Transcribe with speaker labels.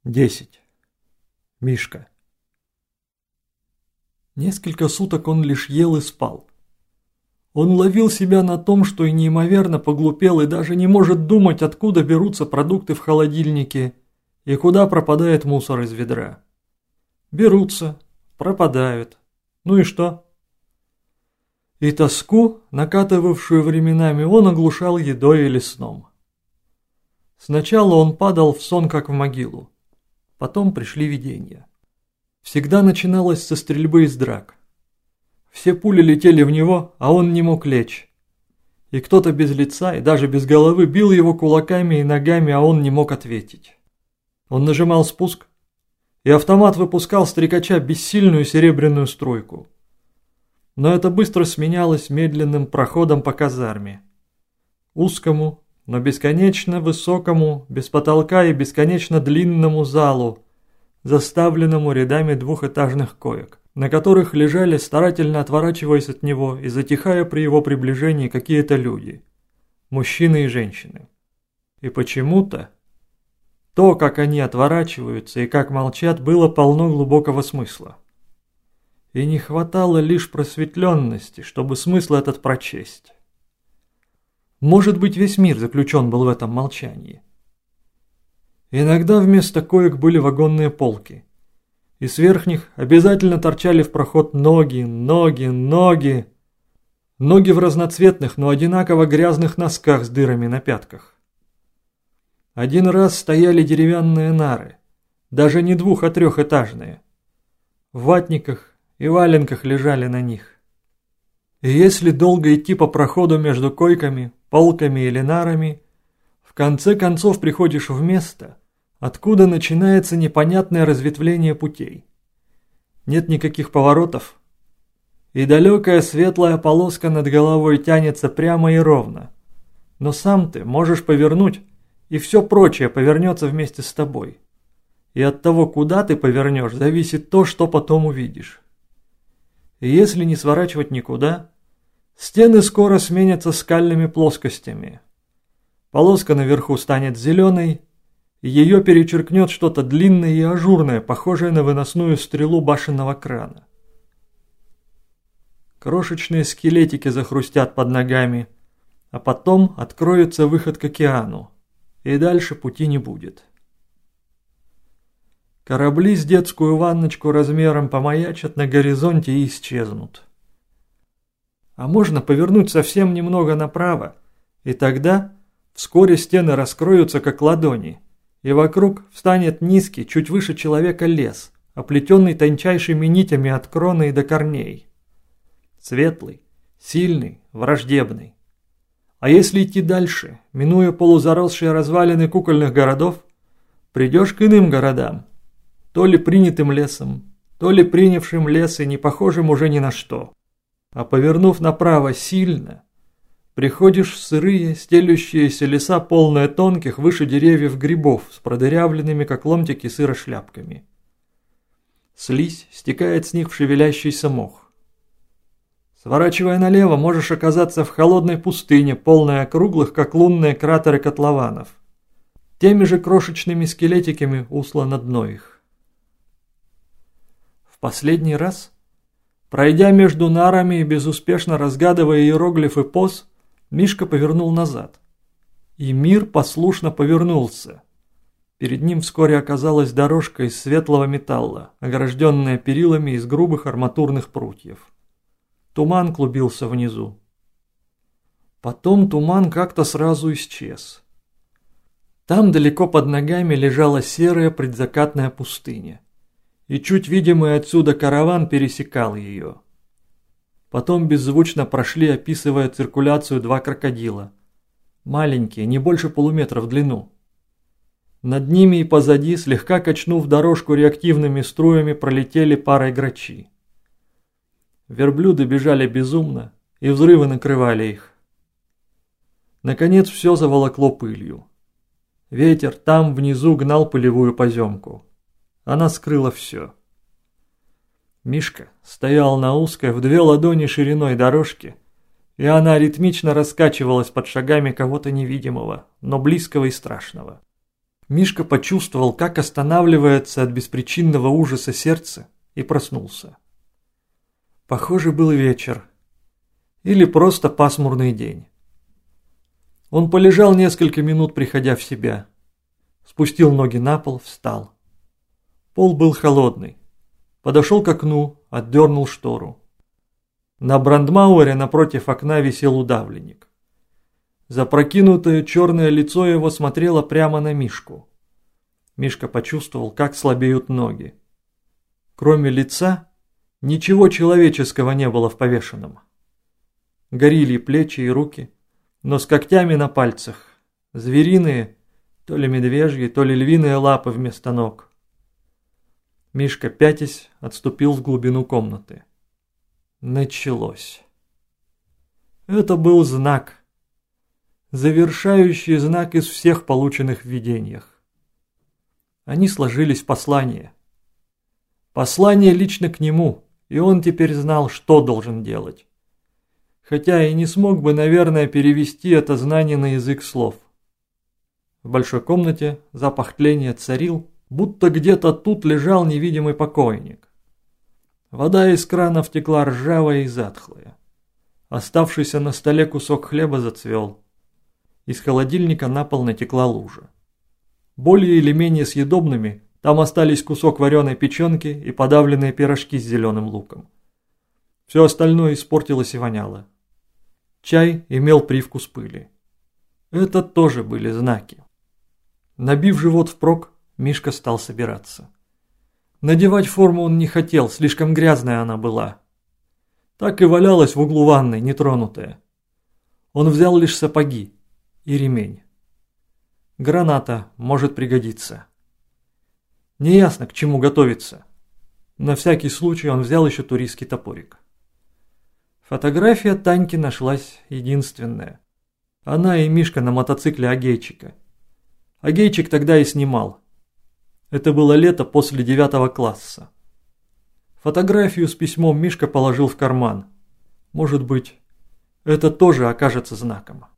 Speaker 1: 10. Мишка. Несколько суток он лишь ел и спал. Он ловил себя на том, что и неимоверно поглупел и даже не может думать, откуда берутся продукты в холодильнике и куда пропадает мусор из ведра. Берутся, пропадают. Ну и что? И тоску, накатывавшую временами, он оглушал едой или сном. Сначала он падал в сон, как в могилу. Потом пришли видения. Всегда начиналось со стрельбы из драк. Все пули летели в него, а он не мог лечь. И кто-то без лица и даже без головы бил его кулаками и ногами, а он не мог ответить. Он нажимал спуск, и автомат выпускал стрекача бессильную серебряную струйку. Но это быстро сменялось медленным проходом по казарме. Узкому, но бесконечно высокому, без потолка и бесконечно длинному залу, заставленному рядами двухэтажных коек, на которых лежали, старательно отворачиваясь от него и затихая при его приближении, какие-то люди, мужчины и женщины. И почему-то то, как они отворачиваются и как молчат, было полно глубокого смысла. И не хватало лишь просветленности, чтобы смысл этот прочесть. Может быть, весь мир заключен был в этом молчании. Иногда вместо коек были вагонные полки, и с верхних обязательно торчали в проход ноги в разноцветных, но одинаково грязных носках с дырами на пятках. Один раз стояли деревянные нары, даже не двух- а трехэтажные. В ватниках и валенках лежали на них. И если долго идти по проходу между койками, полками или нарами, в конце концов приходишь в место, откуда начинается непонятное разветвление путей. Нет никаких поворотов, и далекая светлая полоска над головой тянется прямо и ровно. Но сам ты можешь повернуть, и все прочее повернется вместе с тобой. И от того, куда ты повернешь, зависит то, что потом увидишь. И если не сворачивать никуда, стены скоро сменятся скальными плоскостями. Полоска наверху станет зеленой, и ее перечеркнет что-то длинное и ажурное, похожее на выносную стрелу башенного крана. Крошечные скелетики захрустят под ногами, а потом откроется выход к океану, и дальше пути не будет. Корабли с детскую ванночку размером помаячат на горизонте и исчезнут. А можно повернуть совсем немного направо, и тогда вскоре стены раскроются как ладони, и вокруг встанет низкий, чуть выше человека лес, оплетенный тончайшими нитями от кроны и до корней. Светлый, сильный, враждебный. А если идти дальше, минуя полузаросшие развалины кукольных городов, придешь к иным городам, то ли принятым лесом, то ли принявшим лес и не похожим уже ни на что. А повернув направо сильно, приходишь в сырые, стелющиеся леса, полные тонких, выше деревьев грибов, с продырявленными, как ломтики сыра, шляпками. Слизь стекает с них в шевелящийся мох. Сворачивая налево, можешь оказаться в холодной пустыне, полной округлых, как лунные кратеры котлованов. Теми же крошечными скелетиками услано дно их. В последний раз, пройдя между нарами и безуспешно разгадывая иероглифы поз, Мишка повернул назад. И мир послушно повернулся. Перед ним вскоре оказалась дорожка из светлого металла, огражденная перилами из грубых арматурных прутьев. Туман клубился внизу. Потом туман как-то сразу исчез. Там далеко под ногами лежала серая предзакатная пустыня. И чуть видимый отсюда караван пересекал ее. Потом беззвучно прошли, описывая циркуляцию, два крокодила. Маленькие, не больше полуметра в длину. Над ними и позади, слегка качнув дорожку реактивными струями, пролетели парой грачи. Верблюды бежали безумно, и взрывы накрывали их. Наконец все заволокло пылью. Ветер там внизу гнал пылевую поземку. Она скрыла все. Мишка стоял на узкой в 2 ладони шириной дорожке, и она ритмично раскачивалась под шагами кого-то невидимого, но близкого и страшного. Мишка почувствовал, как останавливается от беспричинного ужаса сердце, и проснулся. Похоже, был вечер. Или просто пасмурный день. Он полежал несколько минут, приходя в себя. Спустил ноги на пол, встал. Пол был холодный. Подошел к окну, отдернул штору. На брандмауэре напротив окна висел удавленник. Запрокинутое черное лицо его смотрело прямо на Мишку. Мишка почувствовал, как слабеют ноги. Кроме лица, ничего человеческого не было в повешенном. Горели плечи и руки, но с когтями на пальцах. Звериные, то ли медвежьи, то ли львиные лапы вместо ног. Мишка, пятясь, отступил в глубину комнаты. Началось. Это был знак. Завершающий знак из всех полученных в видениях. Они сложились в послание. Послание лично к нему, и он теперь знал, что должен делать. Хотя и не смог бы, наверное, перевести это знание на язык слов. В большой комнате запах тления царил, будто где-то тут лежал невидимый покойник. Вода из кранов текла ржавая и затхлая. Оставшийся на столе кусок хлеба зацвел. Из холодильника на пол натекла лужа. Более или менее съедобными там остались кусок вареной печенки и подавленные пирожки с зеленым луком. Все остальное испортилось и воняло. Чай имел привкус пыли. Это тоже были знаки. Набив живот впрок, Мишка стал собираться. Надевать форму он не хотел, слишком грязная она была. Так и валялась в углу ванной, нетронутая. Он взял лишь сапоги и ремень. Граната может пригодиться. Неясно, к чему готовиться. На всякий случай он взял еще туристский топорик. Фотография Таньки нашлась единственная. Она и Мишка на мотоцикле Агейчика. Агейчик тогда и снимал. Это было лето после 9 класса. Фотографию с письмом Мишка положил в карман. Может быть, это тоже окажется знаком.